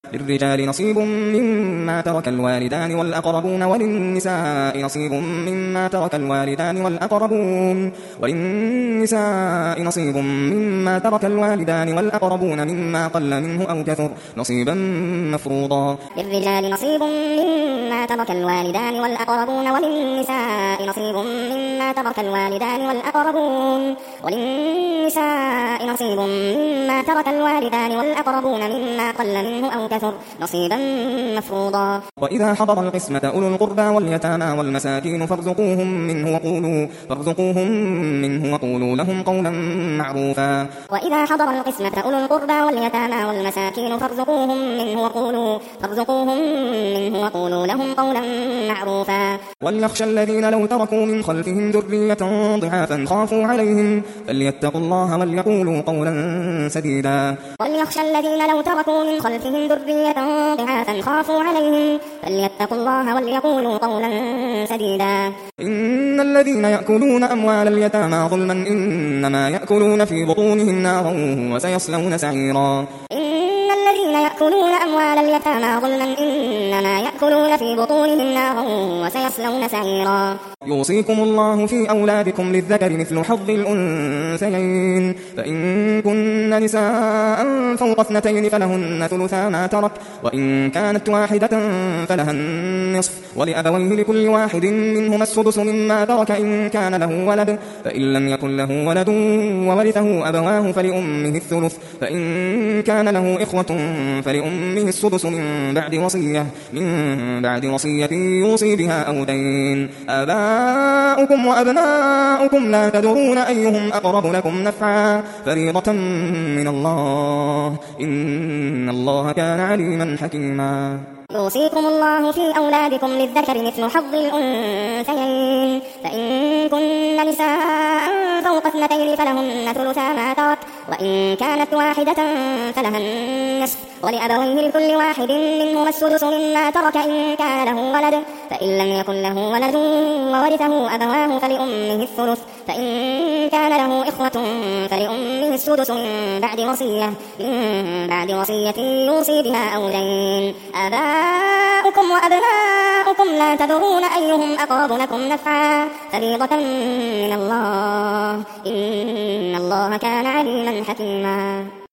للرجال نصيب مما ترك الوالدان والأقربون وللنساء نصيب مما ترك الوالدان والأقربون مما قل منه أو كثر نصيبا مفروضا للرجال نصيب مما ترك الوالدان والأقربون وللنساء نصيب مما ترك الوالدان والأقربون مما قل منه أو كثر نصيبا مفروضا. وإذا حضر القسمة أولو القربى واليتامى والمساكين فارزقوهم منه وقولوا لهم قولا معروفا. وإذا حضر القسمة أولو القربى واليتامى والمساكين فارزقوهم منه وقولوا لهم قولا معروفا. وليخشى الذين لو تركوا من خلفهم ذرية ضعافا خافوا عليهم فليتقوا الله وليقولوا قولا سديدا. وليخشى الذين لو تركوا من خلفهم ذرية ضعافا خافوا عليهم فليتقوا الله وليقولوا قولا سديدا. إن الذين يأكلون أموال اليتامى ظلما إنما يأكلون في بطونهم نارا وسيصلون سعيرا. إن الذين يأكلون أموال اليتامى ظلما إنما يأكلون في بطونهم نارا وسيصلون سعيرا. يوصيكم الله في أولادكم للذكر مثل حظ الأنثيين فإن كن نساء فوق 2 فلهن ثلثا ما ترك وإن كانت واحدة فلها النصف ولأبويه لكل واحد منهما السدس مما ترك إن كان له ولد فإن لم يكن له ولد وورثه أبواه فلأمه الثلث فإن كان له إخوة فلأمه السدس من بعد وصية يوصي بها أو دين. آباؤكم وأبناؤكم لا تدرون أيهم أقرب لكم نفعا فريضة من الله إن الله كان عليما حكيما. يوصيكم الله في أولادكم للذكر مثل حظ الأنثيين فإن كن نساء فوق 2 فلهن ثلثا ما ترك وإن كانت واحدة فلها النصف ولأبويه لكل واحد منهما السدس مما ترك إن كان له ولد فإن لم يكن له ولد وورثه أبواه فلأمه الثلث فإن كان له إخوة فلأمه السدس من بعد وصية يوصي بها أو دين. آباؤكم وأبناؤكم لا تدرون أيهم أقرب لكم نفعا فريضة من الله إن الله كان عليما حكيما.